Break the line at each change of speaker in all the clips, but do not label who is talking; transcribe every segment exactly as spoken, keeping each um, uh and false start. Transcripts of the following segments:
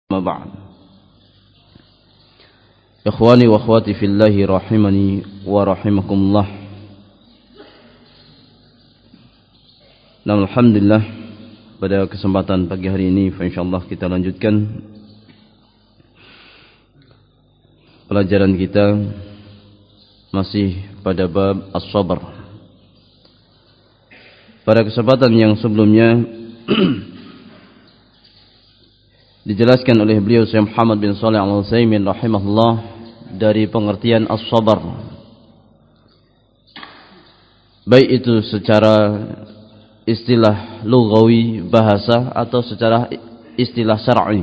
Ma ba'd. Ikhwani wa akhwati fillahi rahimani wa rahimakumullah. Nah, alhamdulillah pada kesempatan pagi hari ini insyaallah kita lanjutkan pelajaran kita masih pada bab as-sabr. Pada kesempatan yang sebelumnya dijelaskan oleh beliau Syekh Muhammad bin Shalih Al-Utsaimin rahimahullah dari pengertian as-sabr, baik itu secara istilah lughawi bahasa atau secara istilah syar'i.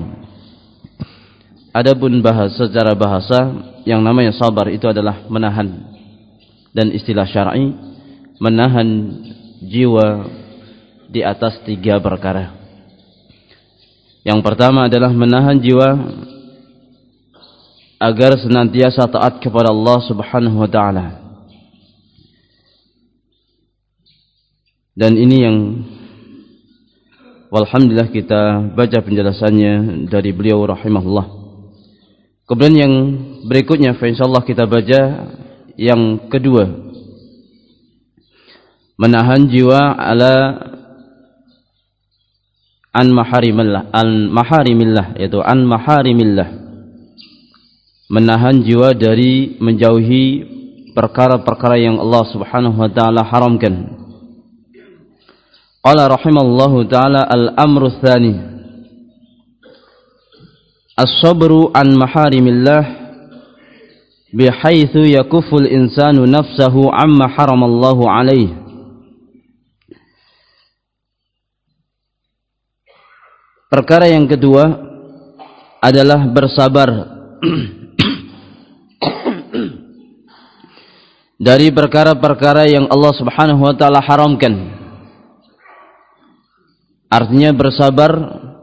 Adapun bahasa secara bahasa yang namanya sabar itu adalah menahan, dan istilah syar'i menahan jiwa di atas tiga perkara. Yang pertama adalah menahan jiwa agar senantiasa taat kepada Allah Subhanahu wa taala. Dan ini yang walhamdulillah kita baca penjelasannya dari beliau rahimahullah. Kemudian yang berikutnya insyaallah kita baca yang kedua, menahan jiwa ala an maharimillah, an maharimillah, yaitu an maharimillah, menahan jiwa dari menjauhi perkara-perkara yang Allah Subhanahu wa taala haramkan. Qala rahimallahu taala al-amru tsani, as-sabru an maharimillah bihaitsu yakuffu al-insanu nafsahu amma haramallahu alaihi. Perkara yang kedua adalah bersabar dari perkara-perkara yang Allah Subhanahu wa taala haramkan. Artinya bersabar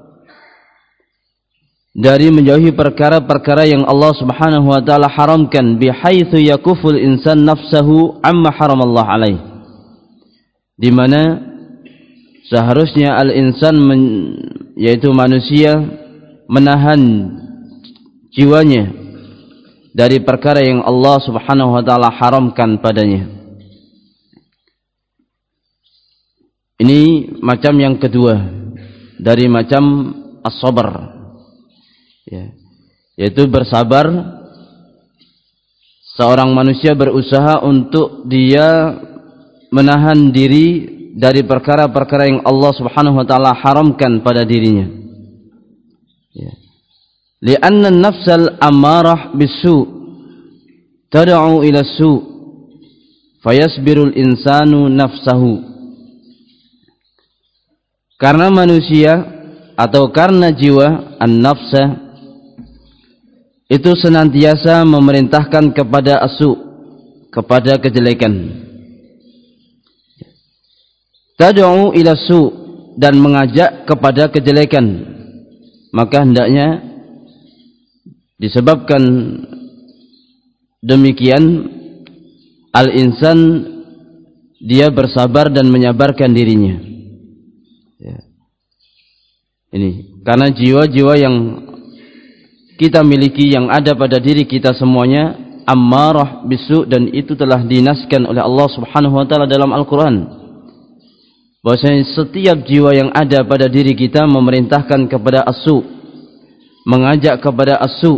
dari menjauhi perkara-perkara yang Allah Subhanahu wa taala haramkan, bihaitsu yakuful insan nafsahu amma haramallahu alaihi, di mana seharusnya al-insan men- yaitu manusia menahan jiwanya dari perkara yang Allah Subhanahu wa taala haramkan padanya. Ini macam yang kedua dari macam as-sabr, ya, yaitu bersabar. Seorang manusia berusaha untuk dia menahan diri dari perkara-perkara yang Allah Subhanahu wa taala haramkan pada dirinya. Ya. Li'anna an-nafsal ammarah bis-su' tad'u ila as-su' fayasbirul insanu nafsahu. Karena manusia atau karena jiwa an-nafsa itu senantiasa memerintahkan kepada as-su', kepada kejelekan. Tad'u ila su', dan mengajak kepada kejelekan. Maka hendaknya disebabkan demikian al-insan dia bersabar dan menyabarkan dirinya. Ya. Ini karena jiwa-jiwa yang kita miliki, yang ada pada diri kita semuanya ammarah bisu', dan itu telah dinaskan oleh Allah Subhanahu wa taala dalam Al-Qur'an. Bahwasanya setiap jiwa yang ada pada diri kita memerintahkan kepada as-su', mengajak kepada as-su'.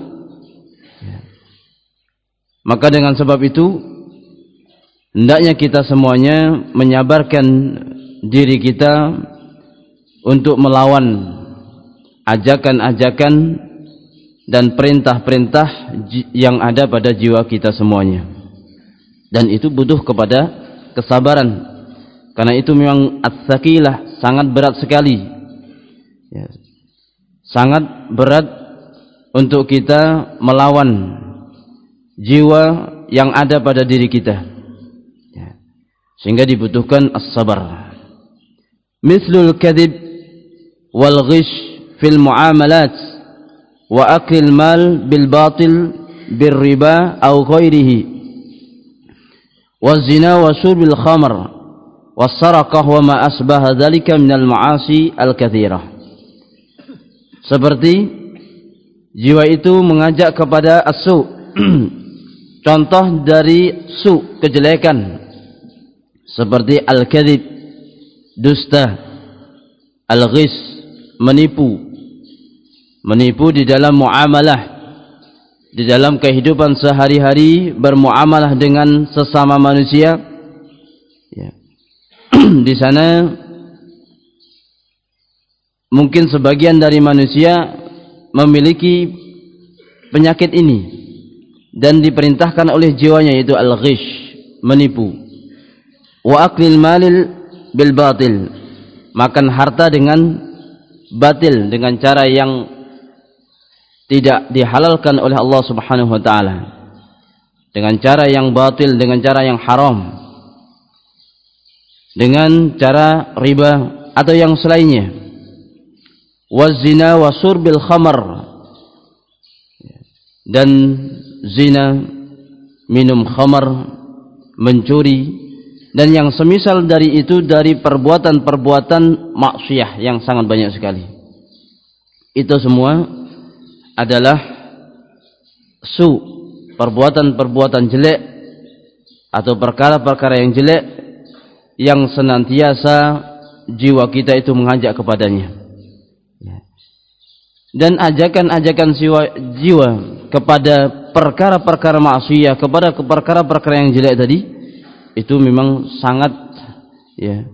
Maka dengan sebab itu hendaknya kita semuanya menyabarkan diri kita untuk melawan ajakan-ajakan dan perintah-perintah yang ada pada jiwa kita semuanya. Dan itu butuh kepada kesabaran. Karena itu memang as-saqilah, sangat berat sekali, ya, sangat berat untuk kita melawan jiwa yang ada pada diri kita, ya, sehingga dibutuhkan as-sabar. Mislul kadhib wal ghish fil muamalat wa aklil mal bil batil bir riba aw ghairihi wa zina wa syurbil khamr was-saraqah wa ma asbaha dzalika minal ma'asi al-katsirah. Seperti jiwa itu mengajak kepada as-su. Contoh dari su, kejelekan, seperti al-kadhib, dusta, al-ghis, menipu. Menipu di dalam muamalah, di dalam kehidupan sehari-hari, bermuamalah dengan sesama manusia. Ya. Di sana mungkin sebagian dari manusia memiliki penyakit ini dan diperintahkan oleh jiwanya, yaitu al-ghish, menipu. Wa aklil malil bil batil, makan harta dengan batil, dengan cara yang tidak dihalalkan oleh Allah Subhanahu wa taala, dengan cara yang batil, dengan cara yang haram, dengan cara riba atau yang selainnya. Wazina wa surbil khamar, dan zina, minum khamar, mencuri, dan yang semisal dari itu dari perbuatan-perbuatan maksiyah yang sangat banyak sekali. Itu semua adalah su, perbuatan-perbuatan jelek atau perkara-perkara yang jelek yang senantiasa jiwa kita itu mengajak kepadanya. Dan ajakan-ajakan jiwa, jiwa kepada perkara-perkara maksiyah, kepada perkara-perkara yang jelek tadi, itu memang sangat ya,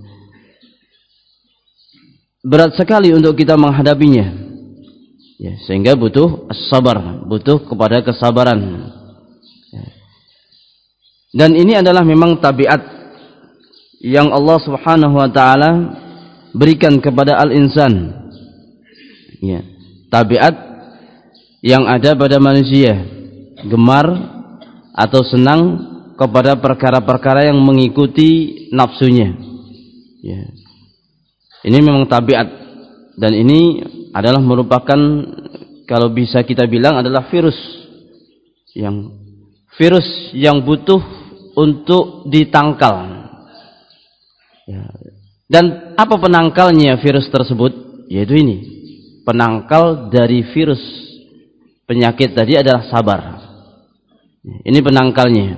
berat sekali untuk kita menghadapinya. Ya, sehingga butuh sabar, butuh kepada kesabaran. Ya. Dan ini adalah memang tabiat yang Allah Subhanahu wa taala berikan kepada al-insan. Ya. Tabiat yang ada pada manusia, gemar atau senang kepada perkara-perkara yang mengikuti nafsunya. Ya. Ini memang tabiat, dan ini adalah merupakan, kalau bisa kita bilang, adalah virus yang virus yang butuh untuk ditangkal. Ya. Dan apa penangkalnya virus tersebut? Yaitu ini. Penangkal dari virus penyakit tadi adalah sabar. Ini penangkalnya.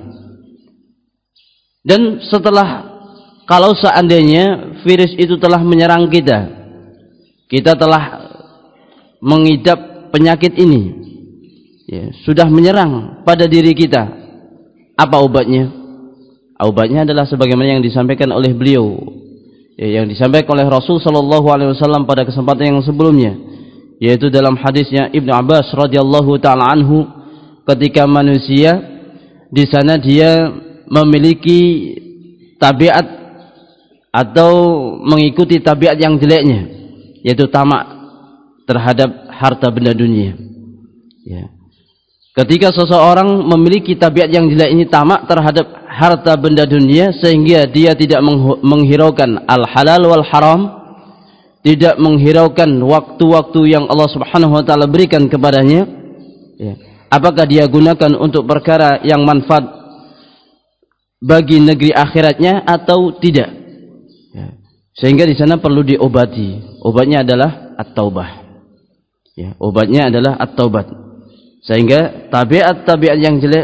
Dan setelah, kalau seandainya virus itu telah menyerang kita, kita telah mengidap penyakit ini, ya, sudah menyerang pada diri kita, apa obatnya? Obatnya adalah sebagaimana yang disampaikan oleh beliau, ya, yang disampaikan oleh Rasul Sallallahu Alaihi Wasallam pada kesempatan yang sebelumnya, yaitu dalam hadisnya Ibnu Abbas radhiyallahu taala anhu, ketika manusia di sana dia memiliki tabiat atau mengikuti tabiat yang jeleknya, yaitu tamak terhadap harta benda dunia. Ya. Ketika seseorang memiliki tabiat yang jelek ini, tamak terhadap harta benda dunia, sehingga dia tidak menghiraukan al-halal wal haram, tidak menghiraukan waktu-waktu yang Allah Subhanahu wa taala berikan kepadanya, ya, apakah dia gunakan untuk perkara yang manfaat bagi negeri akhiratnya atau tidak, ya. Sehingga di sana perlu diobati. Obatnya adalah at-taubah, ya, obatnya adalah at-taubat. Sehingga tabiat-tabiat yang jelek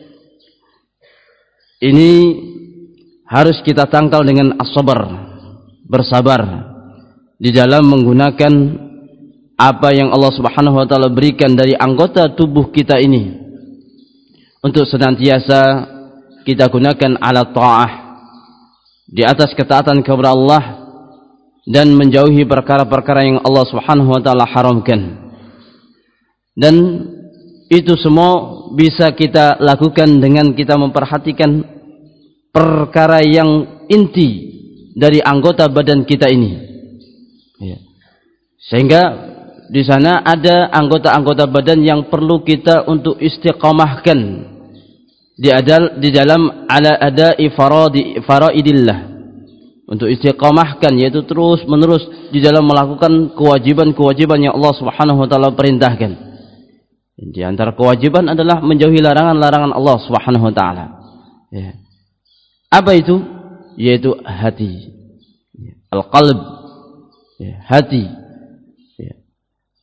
ini harus kita tangkal dengan as-sabar, bersabar di dalam menggunakan apa yang Allah Subhanahu wa taala berikan dari anggota tubuh kita ini, untuk senantiasa kita gunakan ala ta'ah, di atas ketaatan kepada Allah, dan menjauhi perkara-perkara yang Allah Subhanahu wa taala haramkan. Dan itu semua bisa kita lakukan dengan kita memperhatikan perkara yang inti dari anggota badan kita ini, ya. Sehingga di sana ada anggota-anggota badan yang perlu kita untuk istiqamahkan di adal di dalam ala ada'i faradi faraidillah, untuk istiqamahkan, yaitu terus menerus di dalam melakukan kewajiban-kewajiban yang Allah Subhanahu wa taala perintahkan. Di antara kewajiban adalah menjauhi larangan-larangan Allah Subhanahu wa taala. Ya. Apa itu? Yaitu hati. Al-qalb. Ya, hati. Ya.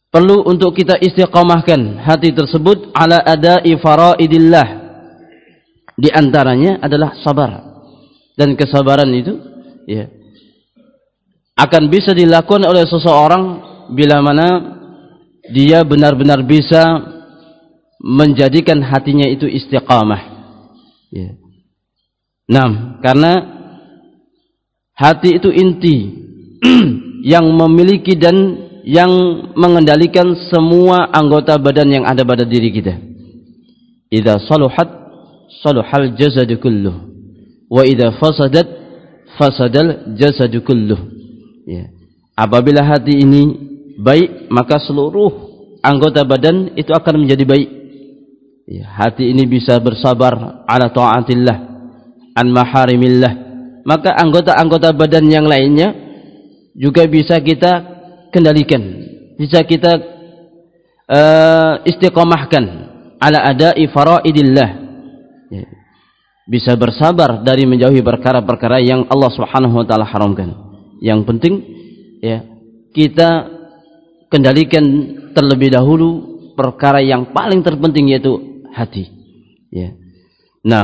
perlu untuk kita istiqamahkan hati tersebut ala ada'i faraidillah. Di antaranya adalah sabar. Dan kesabaran itu ya akan bisa dilakukan oleh seseorang bila mana dia benar-benar bisa menjadikan hatinya itu istiqamah. Ya. Nah, karena hati itu inti yang memiliki dan yang mengendalikan semua anggota badan yang ada pada diri kita. Idza saluhat saluhal jasadu kulluh wa idza fasadat fasadal jasadu kulluh. Ya. Apabila hati ini baik, maka seluruh anggota badan itu akan menjadi baik. Ya, hati ini bisa bersabar ala ta'atillah an maharimillah, maka anggota-anggota badan yang lainnya juga bisa kita kendalikan, bisa kita uh, istiqamahkan ala ada'i faraidillah. Ya. Bisa bersabar dari menjauhi perkara-perkara yang Allah Subhanahu wa taala haramkan. Yang penting ya kita kendalikan terlebih dahulu perkara yang paling terpenting, yaitu hati. Ya. Nah,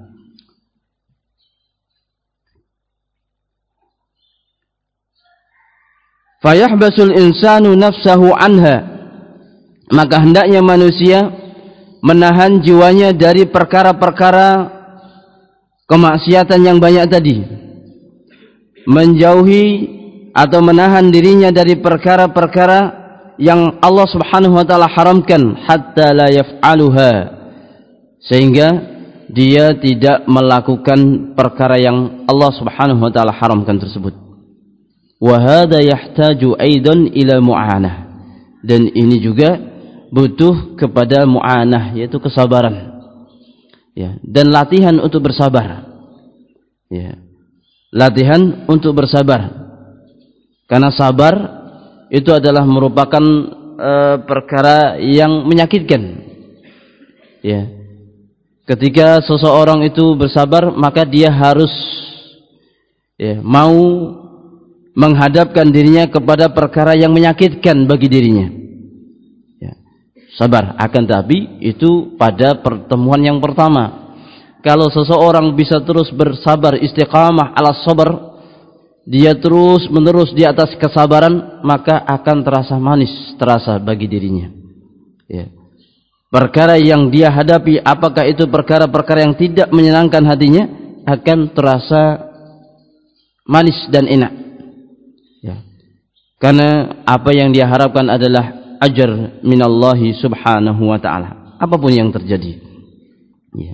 fayahbasul insanu nafsahu anha, maka hendaknya manusia menahan jiwanya dari perkara-perkara kemaksiatan yang banyak tadi, menjauhi atau menahan dirinya dari perkara-perkara yang Allah Subhanahu wa taala haramkan, hatta la yaf'aluha, sehingga dia tidak melakukan perkara yang Allah Subhanahu wa taala haramkan tersebut. Wa hadha yahtaju aidan ila mu'anah, dan ini juga butuh kepada mu'anah, yaitu kesabaran. Ya, dan latihan untuk bersabar. Ya. Latihan untuk bersabar. Karena sabar itu adalah merupakan e, perkara yang menyakitkan. Ya. Ketika seseorang itu bersabar, maka dia harus ya, mau menghadapkan dirinya kepada perkara yang menyakitkan bagi dirinya. Ya. Sabar. Akan tapi itu pada pertemuan yang pertama. Kalau seseorang bisa terus bersabar, istiqamah ala sabar, dia terus menerus di atas kesabaran, maka akan terasa manis, terasa bagi dirinya. Ya. Perkara yang dia hadapi, apakah itu perkara-perkara yang tidak menyenangkan hatinya, akan terasa manis dan enak. Ya. Karena apa yang dia harapkan adalah ajar minallahi subhanahu wa ta'ala, apapun yang terjadi. Ya.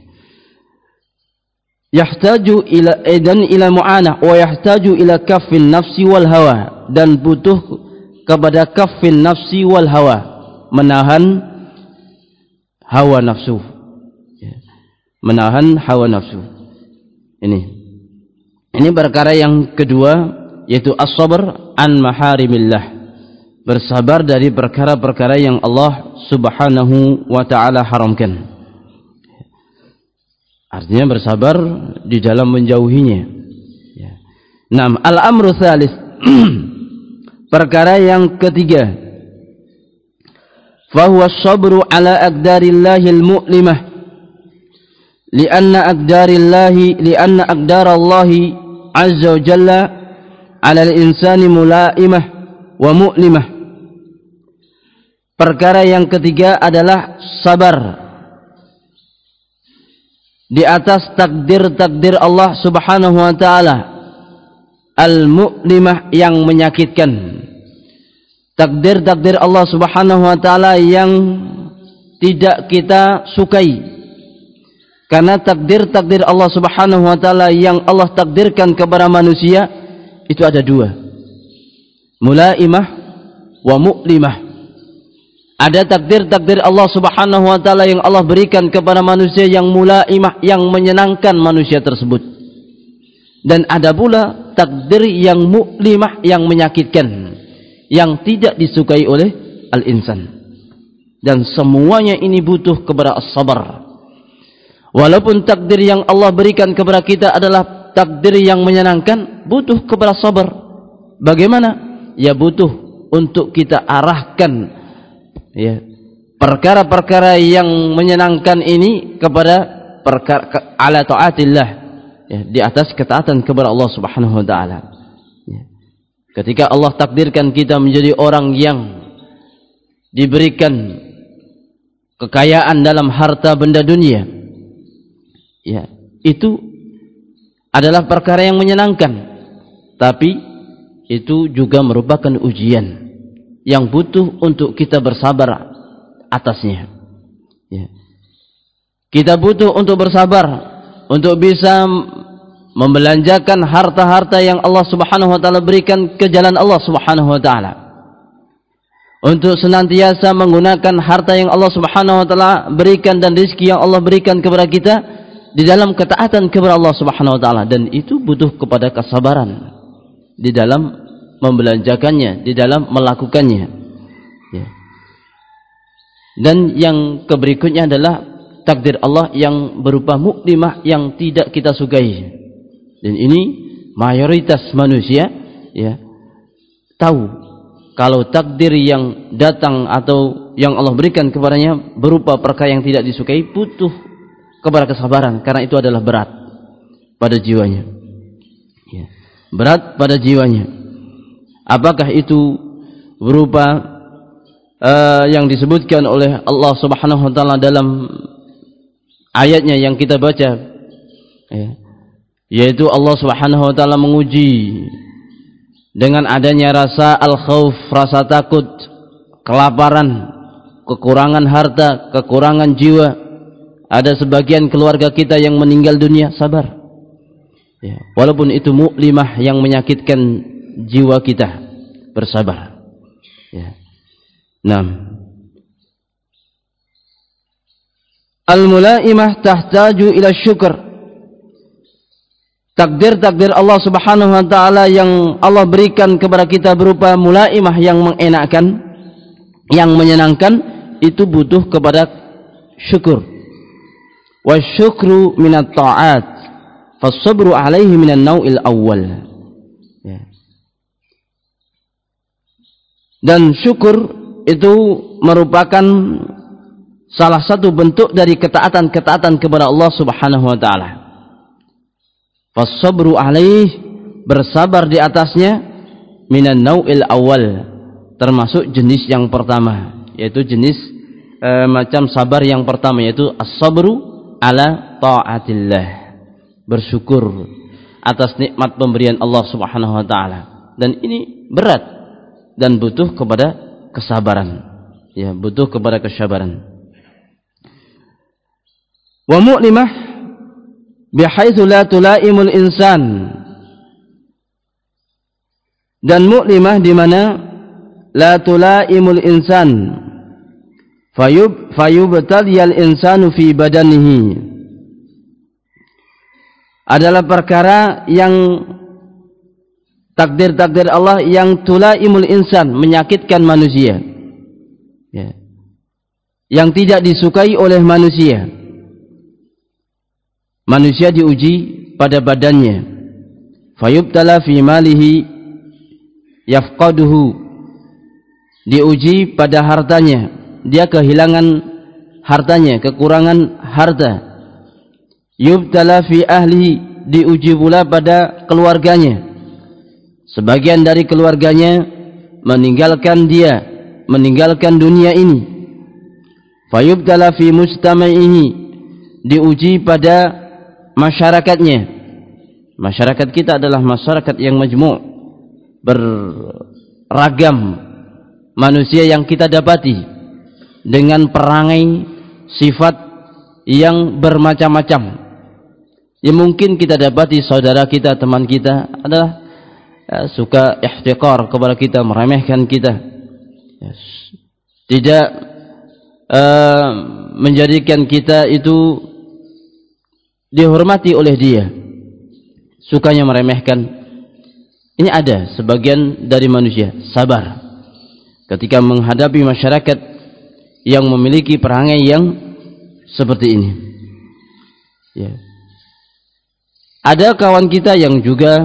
Yahtaju ila edan ila mu'anah wa yahtaju ila kaffin nafsi wal hawa, dan butuh kepada kaffin nafsi wal hawa, menahan hawa nafsu. Ya. Menahan hawa nafsu. Ini ini perkara yang kedua, yaitu as-sabr an maharimillah, bersabar dari perkara-perkara yang Allah Subhanahu wa ta'ala haramkan. Artinya bersabar di dalam menjauhinya. Ya. Naam, al-amru tsalis. Perkara yang ketiga. Fa huwa as-sabru ala aqdarillahil mu'limah. Lianna aqdarillahi lianna aqdarallahi azza wa jalla 'ala al-insani mula'imah wa mu'limah. Perkara yang ketiga adalah sabar di atas takdir-takdir Allah Subhanahu wa taala al-mu'limah, yang menyakitkan. Takdir-takdir Allah Subhanahu wa taala yang tidak kita sukai. Karena takdir-takdir Allah Subhanahu wa taala yang Allah takdirkan kepada manusia itu ada dua. Mulaimah wa mu'limah. Ada takdir-takdir Allah Subhanahu wa taala yang Allah berikan kepada manusia yang mulaimah, yang menyenangkan manusia tersebut. Dan ada pula takdir yang mu'limah, yang menyakitkan, yang tidak disukai oleh al-insan. Dan semuanya ini butuh kepada as-sabar. Walaupun takdir yang Allah berikan kepada kita adalah takdir yang menyenangkan, butuh kepada sabar. Bagaimana? Ya butuh untuk kita arahkan ya, perkara-perkara yang menyenangkan ini kepada perkara ala taatillah, ya, di atas ketaatan kepada Allah Subhanahu wa taala. Ya. Ketika Allah takdirkan kita menjadi orang yang diberikan kekayaan dalam harta benda dunia, ya, itu adalah perkara yang menyenangkan, tapi itu juga merupakan ujian yang butuh untuk kita bersabar atasnya. Ya. Kita butuh untuk bersabar untuk bisa membelanjakan harta-harta yang Allah Subhanahu wa taala berikan ke jalan Allah Subhanahu wa taala. Untuk senantiasa menggunakan harta yang Allah Subhanahu wa taala berikan dan rezeki yang Allah berikan kepada kita di dalam ketaatan kepada Allah Subhanahu wa taala, dan itu butuh kepada kesabaran di dalam membelanjakannya, di dalam melakukannya. Ya. Dan yang keberikutnya adalah takdir Allah yang berupa muklimah yang tidak kita sukai. Dan ini mayoritas manusia, ya, tahu kalau takdir yang datang atau yang Allah berikan kepadanya berupa perkara yang tidak disukai, butuh kepada kesabaran, karena itu adalah berat pada jiwanya. Ya. Berat pada jiwanya. Apakah itu berupa uh, yang disebutkan oleh Allah Subhanahu wa taala dalam ayatnya yang kita baca, ya, yaitu Allah Subhanahu wa taala menguji dengan adanya rasa al-khauf, rasa takut, kelaparan, kekurangan harta, kekurangan jiwa. Ada sebagian keluarga kita yang meninggal dunia, sabar. Ya, walaupun itu muklimah yang menyakitkan jiwa kita, bersabar. Ya. Naam. Al-mulaimah tahtaju ila syukur. Takdir-takdir Allah Subhanahu wa taala yang Allah berikan kepada kita berupa mulaimah yang mengenakkan, yang menyenangkan, itu butuh kepada syukur. Wa syukru minat ta'at, fasabru alaihi minan nau'il awal. Ya. Dan syukur itu merupakan salah satu bentuk dari ketaatan-ketaatan kepada Allah Subhanahu wa taala. Fasabru alaihi, bersabar di atasnya, minan nau'il awal, termasuk jenis yang pertama, yaitu jenis e, macam sabar yang pertama, yaitu as-sabru ala ta'atillah, bersyukur atas nikmat pemberian Allah Subhanahu wa taala. Dan ini berat dan butuh kepada kesabaran. Ya, butuh kepada kesabaran. Wa mu'limah bihaitsu la tulaimul insan, dan mu'limah di mana la tulaimul insan, fayub fayubtaliyal insanu fi badanihi, adalah perkara yang takdir-takdir Allah yang tulaimul insan, menyakitkan manusia, ya, yang tidak disukai oleh manusia. Manusia diuji pada badannya, fayubtala fi malihi yafqaduhu, diuji pada hartanya, dia kehilangan hartanya, kekurangan harta. Yubtala fi ahlihi, diuji pula pada keluarganya, sebagian dari keluarganya meninggalkan dia, meninggalkan dunia ini. Fayubtala fi mujtama'ihi, diuji pada masyarakatnya. Masyarakat kita adalah masyarakat yang majmu', beragam manusia yang kita dapati dengan perangai sifat yang bermacam-macam. Ya, mungkin kita dapati saudara kita, teman kita adalah ya, suka ihtiqar kepada kita, meremehkan kita, ya, tidak uh, menjadikan kita itu dihormati oleh dia, sukanya meremehkan. Ini ada sebagian dari manusia. Sabar ketika menghadapi masyarakat yang memiliki perangai yang seperti ini. Ya. Ada kawan kita yang juga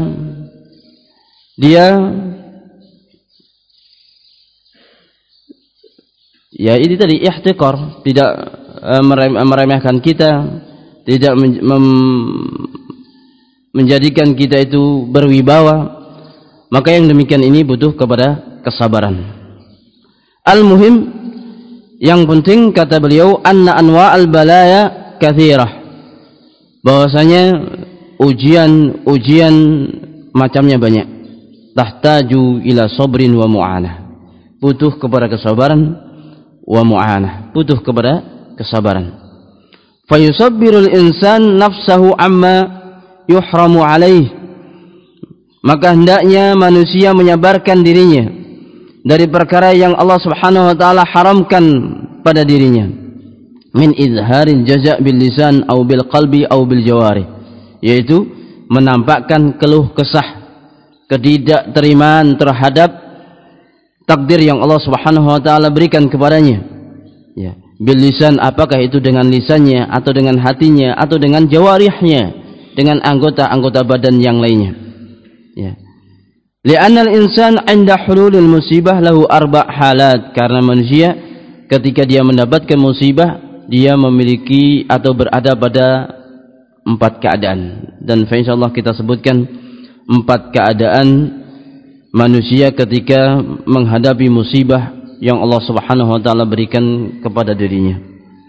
dia ya ini tadi ihtiqar, tidak uh, meremehkan kita, tidak men mem menjadikan kita itu berwibawa, maka yang demikian ini butuh kepada kesabaran. Al-muhim, yang penting kata beliau, anna anwa al-balaya kathirah, bahwasanya ujian-ujian macamnya banyak. Tahtaju ila sabrin wa mu'anah, butuh kepada kesabaran, wa mu'anah, butuh kepada kesabaran. Fayusabbirul insan nafsahu amma yuhramu alaih, maka hendaknya manusia menyabarkan dirinya dari perkara yang Allah Subhanahu wa taala haramkan pada dirinya, min izharil jaza' bil lisan aw bil qalbi aw bil jawari, yaitu menampakkan keluh kesah, ketidakterimaan terhadap takdir yang Allah Subhanahu wa taala berikan kepadanya, ya, bil lisan, apakah itu dengan lisannya atau dengan hatinya atau dengan jawarihnya, dengan anggota-anggota badan yang lainnya, ya. Li'anna al-insan 'inda hululil musibah lahu arba' halat, karena manusia ketika dia mendapatkan musibah dia memiliki atau berada pada empat keadaan, dan insyaallah kita sebutkan empat keadaan manusia ketika menghadapi musibah yang Allah Subhanahu wa taala berikan kepada dirinya.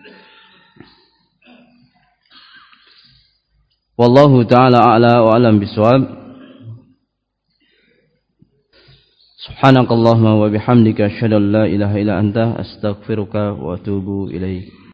Wallahu taala a'la wa a'lam bishawab. Subhanakallahumma wa bihamdika asyhadu an la ilaha illa anta astaghfiruka wa atubu ilaik.